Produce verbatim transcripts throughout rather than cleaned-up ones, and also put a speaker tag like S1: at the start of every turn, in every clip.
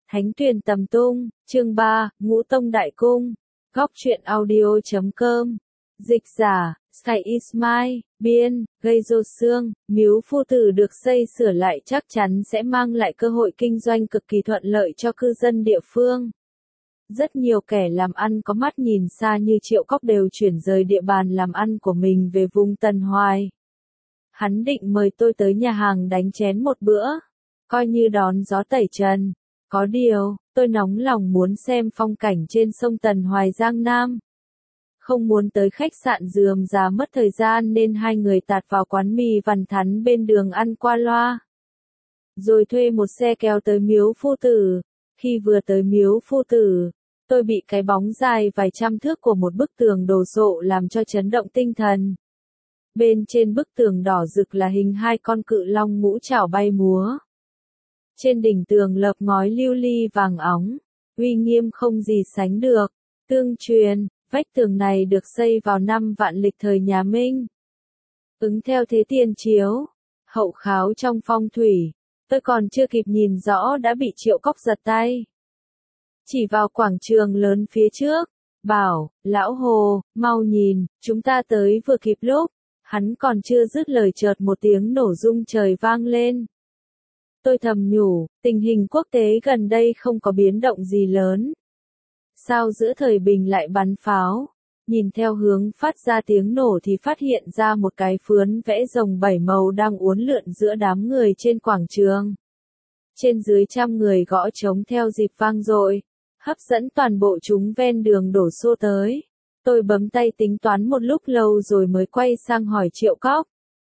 S1: Thánh Tuyền Tầm Tung, chương ba, Ngũ Tông Đại Cung, Góc truyện audio chấm com, dịch giả, Sky Ismail, biên, gây rô xương, miếu phu tử được xây sửa lại chắc chắn sẽ mang lại cơ hội kinh doanh cực kỳ thuận lợi cho cư dân địa phương. Rất nhiều kẻ làm ăn có mắt nhìn xa như Triệu Cóc đều chuyển rời địa bàn làm ăn của mình về vùng Tân Hoài. Hắn định mời tôi tới nhà hàng đánh chén một bữa, coi như đón gió tẩy trần. Có điều, tôi nóng lòng muốn xem phong cảnh trên sông Tần Hoài Giang Nam. Không muốn tới khách sạn rườm rà mất thời gian nên hai người tạt vào quán mì Văn Thắn bên đường ăn qua loa. Rồi thuê một xe kéo tới miếu phu tử. Khi vừa tới miếu phu tử, tôi bị cái bóng dài vài trăm thước của một bức tường đồ sộ làm cho chấn động tinh thần. Bên trên bức tường đỏ rực là hình hai con cự long ngũ trảo bay múa. Trên đỉnh tường lợp ngói lưu ly vàng óng, uy nghiêm không gì sánh được. Tương truyền, vách tường này được xây vào năm vạn lịch thời nhà Minh. Ứng theo thế tiền chiếu, hậu kháo trong phong thủy, tôi còn chưa kịp nhìn rõ đã bị Triệu Cóc giật tay. Chỉ vào quảng trường lớn phía trước, bảo, lão Hồ, mau nhìn, chúng ta tới vừa kịp lúc. Hắn còn chưa dứt lời chợt một tiếng nổ rung trời vang lên. Tôi thầm nhủ, tình hình quốc tế gần đây không có biến động gì lớn. Sao giữa thời bình lại bắn pháo? Nhìn theo hướng phát ra tiếng nổ thì phát hiện ra một cái phướn vẽ rồng bảy màu đang uốn lượn giữa đám người trên quảng trường. Trên dưới trăm người gõ trống theo dịp vang dội, hấp dẫn toàn bộ chúng ven đường đổ xô tới. Tôi bấm tay tính toán một lúc lâu rồi mới quay sang hỏi Triệu Cóc.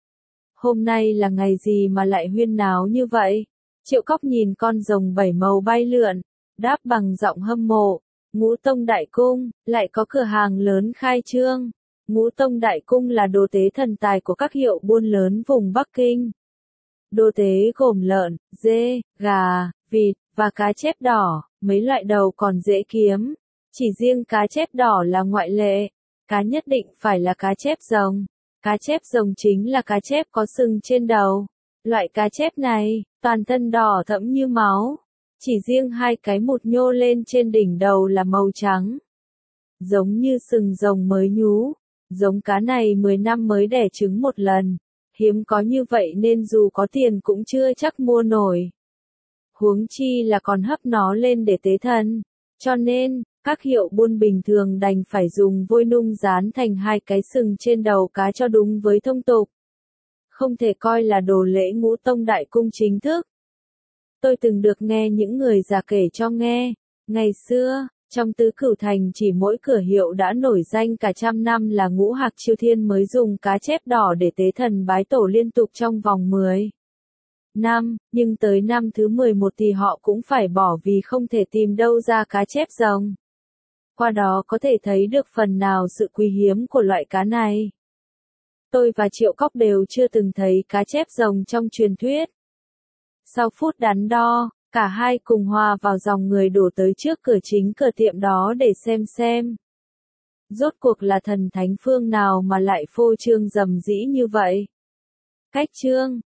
S1: Hôm nay là ngày gì mà lại huyên náo như vậy? Triệu Cóc nhìn con rồng bảy màu bay lượn, đáp bằng giọng hâm mộ. Ngũ Tông Đại Cung, lại có cửa hàng lớn khai trương. Ngũ Tông Đại Cung là đồ tế thần tài của các hiệu buôn lớn vùng Bắc Kinh. Đồ tế gồm lợn, dê, gà, vịt, và cá chép đỏ, mấy loại đầu còn dễ kiếm. Chỉ riêng cá chép đỏ là ngoại lệ, cá nhất định phải là cá chép rồng. Cá chép rồng chính là cá chép có sừng trên đầu. Loại cá chép này, toàn thân đỏ thẫm như máu. Chỉ riêng hai cái mụt nhô lên trên đỉnh đầu là màu trắng. Giống như sừng rồng mới nhú. Giống cá này mười năm mới đẻ trứng một lần. Hiếm có như vậy nên dù có tiền cũng chưa chắc mua nổi. Huống chi là còn hấp nó lên để tế thần. Cho nên, các hiệu buôn bình thường đành phải dùng vôi nung dán thành hai cái sừng trên đầu cá cho đúng với thông tục. Không thể coi là đồ lễ Ngũ Tông Đại Cung chính thức. Tôi từng được nghe những người già kể cho nghe, ngày xưa, trong Tứ Cửu Thành chỉ mỗi cửa hiệu đã nổi danh cả trăm năm là Ngũ Hạc Chiêu Thiên mới dùng cá chép đỏ để tế thần bái tổ liên tục trong vòng mười năm, nhưng tới năm thứ mười một thì họ cũng phải bỏ vì không thể tìm đâu ra cá chép rồng. Qua đó có thể thấy được phần nào sự quý hiếm của loại cá này. Tôi và Triệu Cóc đều chưa từng thấy cá chép rồng trong truyền thuyết. Sau phút đắn đo, cả hai cùng hòa vào dòng người đổ tới trước cửa chính cửa tiệm đó để xem xem. Rốt cuộc là thần thánh phương nào mà lại phô trương rầm rĩ như vậy? Cách trương,